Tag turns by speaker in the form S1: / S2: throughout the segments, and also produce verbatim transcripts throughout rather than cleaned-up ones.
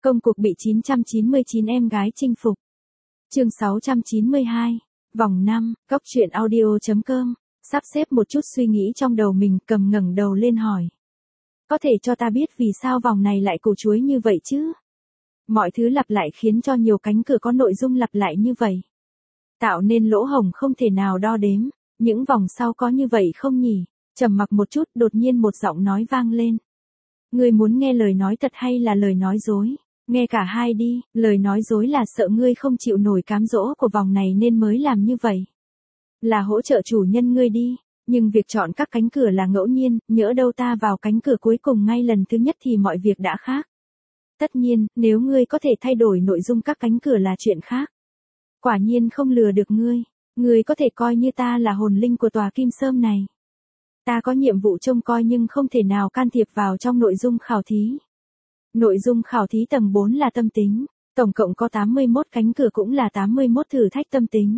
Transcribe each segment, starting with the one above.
S1: Công cuộc bị chín trăm chín mươi chín em gái chinh phục. Chương sáu trăm chín mươi hai. Vòng năm, Cóc truyện audio chấm com. Sắp xếp một chút suy nghĩ trong đầu mình, Cầm ngẩng đầu lên hỏi. Có thể cho ta biết vì sao vòng này lại củ chuối như vậy chứ? Mọi thứ lặp lại khiến cho nhiều cánh cửa có nội dung lặp lại như vậy. Tạo nên lỗ hổng không thể nào đo đếm. Những vòng sau có như vậy không nhỉ? Trầm mặc một chút, đột nhiên một giọng nói vang lên. Ngươi muốn nghe lời nói thật hay là lời nói dối? Nghe cả hai đi, lời nói dối là sợ ngươi không chịu nổi cám dỗ của vòng này nên mới làm như vậy. Là hỗ trợ chủ nhân ngươi đi, nhưng việc chọn các cánh cửa là ngẫu nhiên, nhỡ đâu ta vào cánh cửa cuối cùng ngay lần thứ nhất thì mọi việc đã khác. Tất nhiên, nếu ngươi có thể thay đổi nội dung các cánh cửa là chuyện khác. Quả nhiên không lừa được ngươi, ngươi có thể coi như ta là hồn linh của tòa Kim Sơm này. Ta có nhiệm vụ trông coi nhưng không thể nào can thiệp vào trong nội dung khảo thí. Nội dung khảo thí tầng bốn là tâm tính, tổng cộng có tám mươi mốt cánh cửa cũng là tám mươi mốt thử thách tâm tính.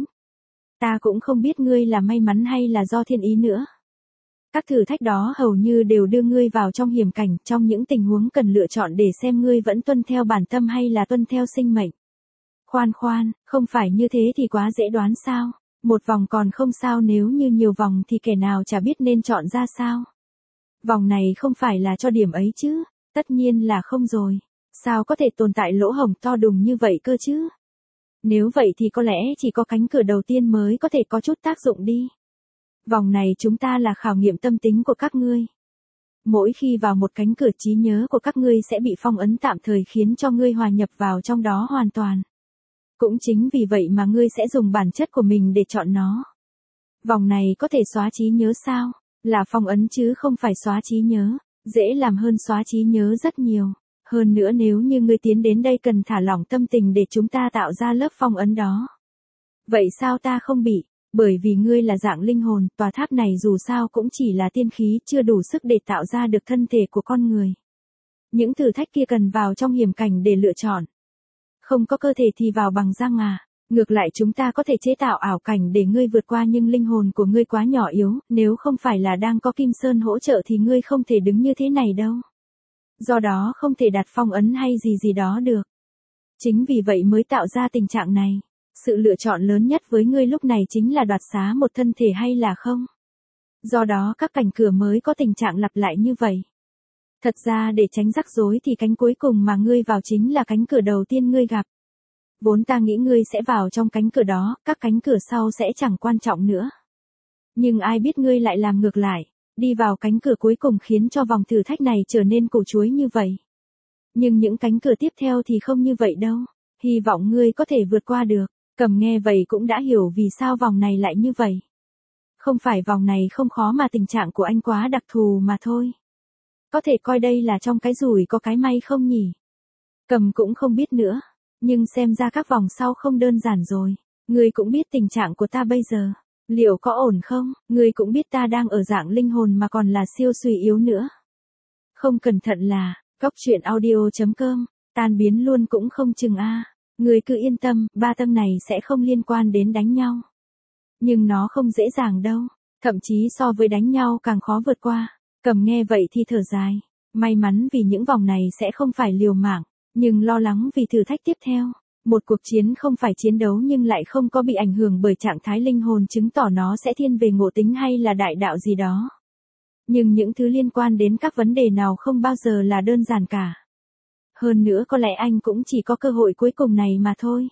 S1: Ta cũng không biết ngươi là may mắn hay là do thiên ý nữa. Các thử thách đó hầu như đều đưa ngươi vào trong hiểm cảnh, trong những tình huống cần lựa chọn để xem ngươi vẫn tuân theo bản tâm hay là tuân theo sinh mệnh. Khoan khoan, không phải như thế thì quá dễ đoán sao? Một vòng còn không sao, nếu như nhiều vòng thì kẻ nào chả biết nên chọn ra sao? Vòng này không phải là cho điểm ấy chứ? Tất nhiên là không rồi. Sao có thể tồn tại lỗ hổng to đùng như vậy cơ chứ? Nếu vậy thì có lẽ chỉ có cánh cửa đầu tiên mới có thể có chút tác dụng đi. Vòng này chúng ta là khảo nghiệm tâm tính của các ngươi. Mỗi khi vào một cánh cửa, trí nhớ của các ngươi sẽ bị phong ấn tạm thời khiến cho ngươi hòa nhập vào trong đó hoàn toàn. Cũng chính vì vậy mà ngươi sẽ dùng bản chất của mình để chọn nó. Vòng này có thể xóa trí nhớ sao? Là phong ấn chứ không phải xóa trí nhớ. Dễ làm hơn xóa trí nhớ rất nhiều. Hơn nữa nếu như ngươi tiến đến đây cần thả lỏng tâm tình để chúng ta tạo ra lớp phong ấn đó. Vậy sao ta không bị? Bởi vì ngươi là dạng linh hồn, tòa tháp này dù sao cũng chỉ là tiên khí, chưa đủ sức để tạo ra được thân thể của con người. Những thử thách kia cần vào trong hiểm cảnh để lựa chọn. Không có cơ thể thì vào bằng răng à. Ngược lại chúng ta có thể chế tạo ảo cảnh để ngươi vượt qua, nhưng linh hồn của ngươi quá nhỏ yếu, nếu không phải là đang có Kim Sơn hỗ trợ thì ngươi không thể đứng như thế này đâu. Do đó không thể đặt phong ấn hay gì gì đó được. Chính vì vậy mới tạo ra tình trạng này. Sự lựa chọn lớn nhất với ngươi lúc này chính là đoạt xá một thân thể hay là không. Do đó các cảnh cửa mới có tình trạng lặp lại như vậy. Thật ra để tránh rắc rối thì cánh cuối cùng mà ngươi vào chính là cánh cửa đầu tiên ngươi gặp. Vốn ta nghĩ ngươi sẽ vào trong cánh cửa đó, các cánh cửa sau sẽ chẳng quan trọng nữa. Nhưng ai biết ngươi lại làm ngược lại, đi vào cánh cửa cuối cùng khiến cho vòng thử thách này trở nên củ chuối như vậy. Nhưng những cánh cửa tiếp theo thì không như vậy đâu, hy vọng ngươi có thể vượt qua được. Cầm nghe vậy cũng đã hiểu vì sao vòng này lại như vậy. Không phải vòng này không khó mà tình trạng của anh quá đặc thù mà thôi. Có thể coi đây là trong cái rủi có cái may không nhỉ? Cầm cũng không biết nữa. Nhưng xem ra các vòng sau không đơn giản rồi. Ngươi cũng biết tình trạng của ta bây giờ. Liệu có ổn không? Ngươi cũng biết ta đang ở dạng linh hồn mà còn là siêu suy yếu nữa. Không cẩn thận là, Cóc truyện audio chấm com, tan biến luôn cũng không chừng a. Ngươi cứ yên tâm, ba tâm này sẽ không liên quan đến đánh nhau. Nhưng nó không dễ dàng đâu. Thậm chí so với đánh nhau càng khó vượt qua. Cầm nghe vậy thì thở dài. May mắn vì những vòng này sẽ không phải liều mạng. Nhưng lo lắng vì thử thách tiếp theo. Một cuộc chiến không phải chiến đấu nhưng lại không có bị ảnh hưởng bởi trạng thái linh hồn, chứng tỏ nó sẽ thiên về ngộ tính hay là đại đạo gì đó. Nhưng những thứ liên quan đến các vấn đề nào không bao giờ là đơn giản cả. Hơn nữa có lẽ anh cũng chỉ có cơ hội cuối cùng này mà thôi.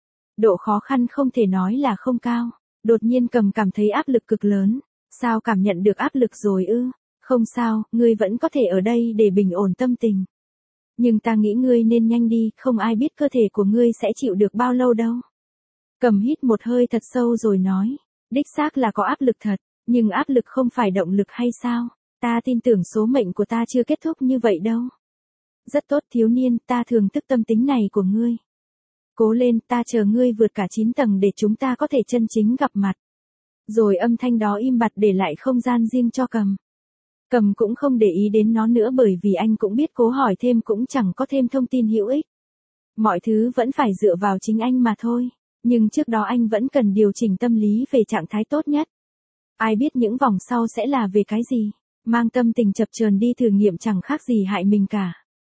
S1: Độ khó khăn không thể nói là không cao. Đột nhiên Cầm cảm thấy áp lực cực lớn. Sao cảm nhận được áp lực rồi ư? Không sao, ngươi vẫn có thể ở đây để bình ổn tâm tình. Nhưng ta nghĩ ngươi nên nhanh đi, không ai biết cơ thể của ngươi sẽ chịu được bao lâu đâu. Cầm hít một hơi thật sâu rồi nói. Đích xác là có áp lực thật, nhưng áp lực không phải động lực hay sao? Ta tin tưởng số mệnh của ta chưa kết thúc như vậy đâu. Rất tốt thiếu niên, ta thưởng thức tâm tính này của ngươi. Cố lên, ta chờ ngươi vượt cả chín tầng để chúng ta có thể chân chính gặp mặt. Rồi âm thanh đó im bặt để lại không gian riêng cho Cầm. Cầm cũng không để ý đến nó nữa bởi vì anh cũng biết cố hỏi thêm cũng chẳng có thêm thông tin hữu ích. Mọi thứ vẫn phải dựa vào chính anh mà thôi. Nhưng trước đó anh vẫn cần điều chỉnh tâm lý về trạng thái tốt nhất. Ai biết những vòng sau sẽ là về cái gì. Mang tâm tình chập chờn đi thử nghiệm chẳng khác gì hại mình cả.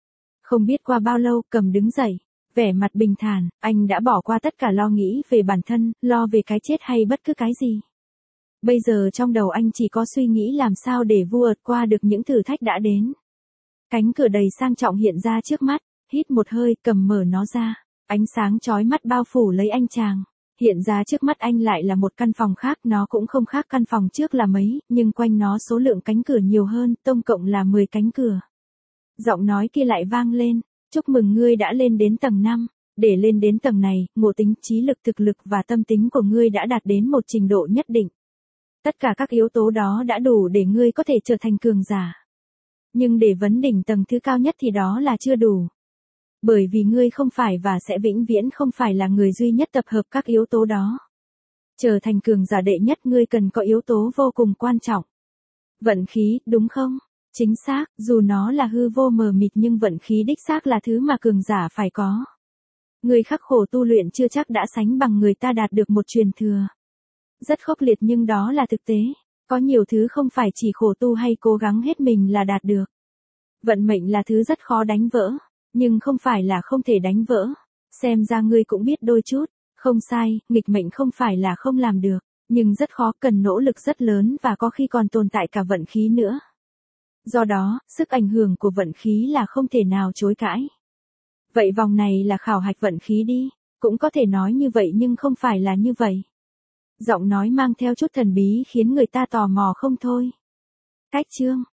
S1: Không biết qua bao lâu, Cầm đứng dậy, vẻ mặt bình thản, anh đã bỏ qua tất cả lo nghĩ về bản thân, lo về cái chết hay bất cứ cái gì. Bây giờ trong đầu anh chỉ có suy nghĩ làm sao để vượt qua được những thử thách đã đến. Cánh cửa đầy sang trọng hiện ra trước mắt, hít một hơi, Cầm mở nó ra. Ánh sáng chói mắt bao phủ lấy anh chàng. Hiện ra trước mắt anh lại là một căn phòng khác, nó cũng không khác căn phòng trước là mấy, nhưng quanh nó số lượng cánh cửa nhiều hơn, tổng cộng là mười cánh cửa. Giọng nói kia lại vang lên, chúc mừng ngươi đã lên đến tầng năm. Để lên đến tầng này, ngộ tính, trí lực, thực lực và tâm tính của ngươi đã đạt đến một trình độ nhất định. Tất cả các yếu tố đó đã đủ để ngươi có thể trở thành cường giả. Nhưng để vấn đỉnh tầng thứ cao nhất thì đó là chưa đủ. Bởi vì ngươi không phải và sẽ vĩnh viễn không phải là người duy nhất tập hợp các yếu tố đó. Trở thành cường giả đệ nhất ngươi cần có yếu tố vô cùng quan trọng. Vận khí, đúng không? Chính xác, dù nó là hư vô mờ mịt nhưng vận khí đích xác là thứ mà cường giả phải có. Người khắc khổ tu luyện chưa chắc đã sánh bằng người ta đạt được một truyền thừa. Rất khốc liệt nhưng đó là thực tế. Có nhiều thứ không phải chỉ khổ tu hay cố gắng hết mình là đạt được. Vận mệnh là thứ rất khó đánh vỡ, nhưng không phải là không thể đánh vỡ. Xem ra ngươi cũng biết đôi chút. Không sai, nghịch mệnh không phải là không làm được, nhưng rất khó, cần nỗ lực rất lớn và có khi còn tồn tại cả vận khí nữa. Do đó, sức ảnh hưởng của vận khí là không thể nào chối cãi. Vậy vòng này là khảo hạch vận khí đi, cũng có thể nói như vậy nhưng không phải là như vậy. Giọng nói mang theo chút thần bí khiến người ta tò mò không thôi. Cách chương